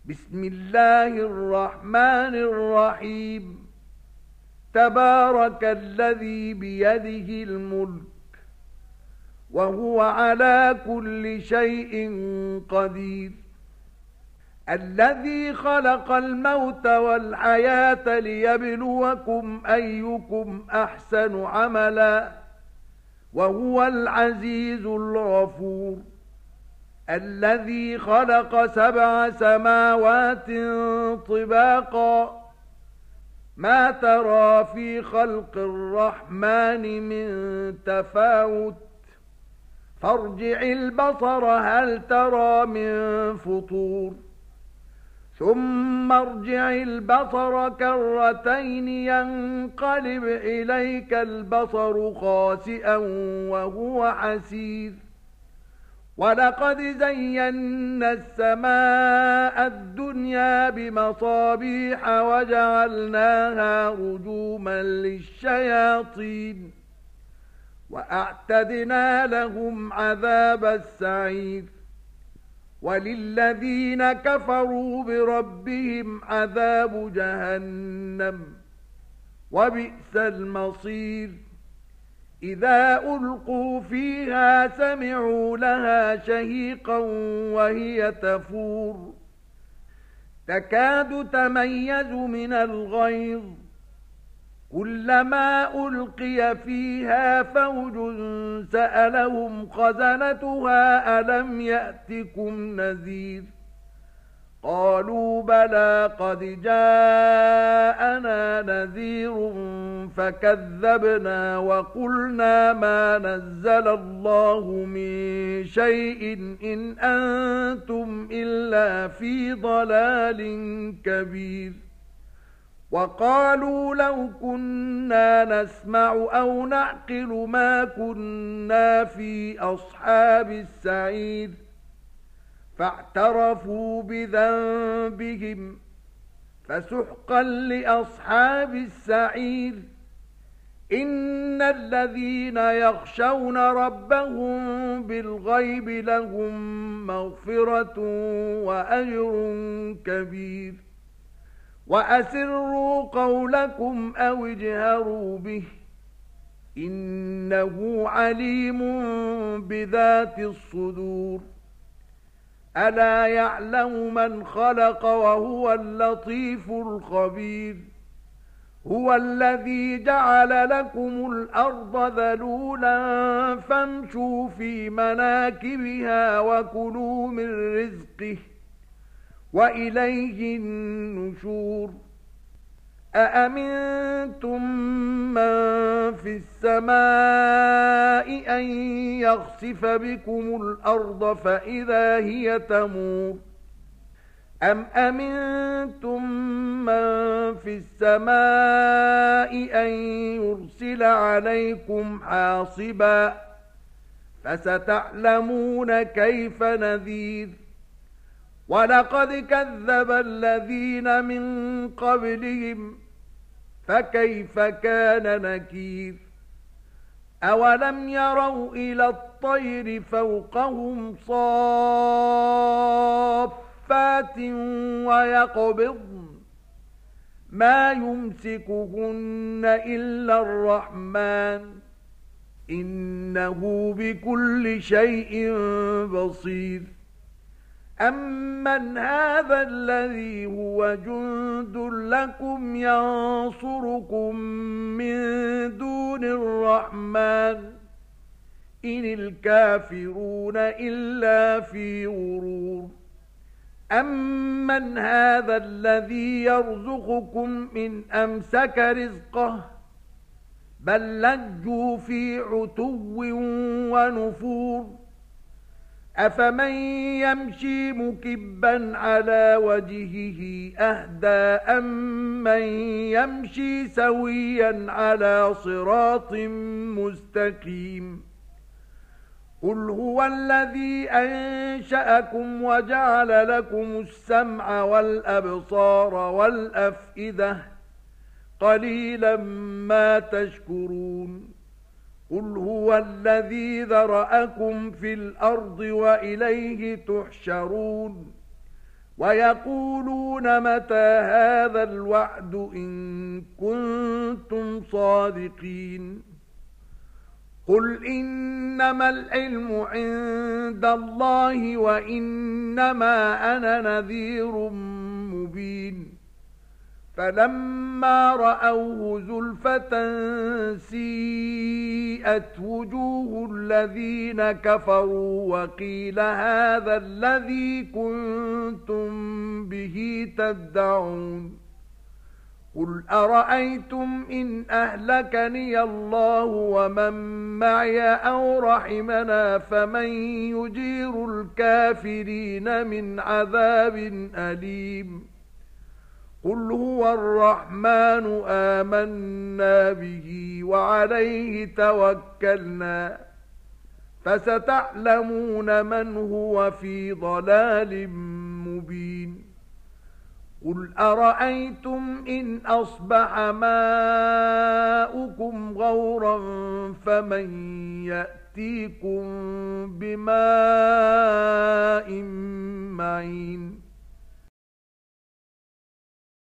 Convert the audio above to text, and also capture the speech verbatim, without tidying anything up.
بسم الله الرحمن الرحيم. تبارك الذي بيده الملك وهو على كل شيء قدير. الذي خلق الموت والحياة ليبلوكم أيكم أحسن عملا وهو العزيز الغفور. الذي خلق سبع سماوات طباقا ما ترى في خلق الرحمن من تفاوت فارجع البصر هل ترى من فطور ثم ارجع البصر كرتين ينقلب إليك البصر خاسئا وهو حسير. ولقد زينا السماء الدنيا بمصابيح وجعلناها رجوما للشياطين وأعتدنا لهم عذاب السعير. وللذين كفروا بربهم عذاب جهنم وبئس المصير. إذا ألقوا فيها سمعوا لها شهيقا وهي تفور تكاد تميز من الغيظ كلما ألقي فيها فوج سألهم خزنتها ألم يأتكم نذير قالوا بلى قد جاءنا نذير فكذبنا وقلنا ما نزل الله من شيء إن أنتم إلا في ضلال كبير. وقالوا لو كنا نسمع أو نعقل ما كنا في أصحاب السعير فاعترفوا بذنبهم فسحقا لأصحاب السعير. إن الذين يخشون ربهم بالغيب لهم مغفرة وأجر كبير. وأسروا قولكم أو اجهروا به إنه عليم بذات الصدور. ألا يعلم من خلق وهو اللطيف الخبير. هو الذي جعل لكم الأرض ذلولا فامشوا في مناكبها وكلوا من رزقه وإليه النشور. أأمنتم من في السماء أن يخسف بكم الأرض فإذا هي تمور أم أمنتم من في السماء أن يرسل عليكم حاصبا فستعلمون كيف نذير. ولقد كذب الذين من قبلهم فكيف كان نكير. أولم يروا إلى الطير فوقهم صافات ويقبضن ما يمسكهن إلا الرحمن إنه بكل شيء بصير. أمن هذا الذي هو جند لكم ينصركم من دون الرحمن إن الكافرون إلا في غرور. أمن هذا الذي يرزقكم إن أمسك رزقه بل لجوا في عتو ونفور. أفمن يمشي مكبا على وجهه أهدى أمن يمشي سويا على صراط مستقيم. قل هو الذي أنشأكم وجعل لكم السمع والأبصار والأفئدة قليلا ما تشكرون. قل هو الذي ذرأكم في الأرض وإليه تحشرون ويقولون متى هذا الوعد إن كنتم صادقين قل إنما العلم عند الله وإنما أنا نذير مبين فلما رأوه زلفة سيئت وجوه الذين كفروا وقيل هذا الذي كنتم به تدعون قل أرأيتم إن أهلكني الله ومن معي أو رحمنا فمن يجير الكافرين من عذاب أليم قل هو الرحمن آمنا به وعليه توكلنا فستعلمون من هو في ضلال مبين قل أرأيتم إن أصبح ماؤكم غورا فمن يأتيكم بماء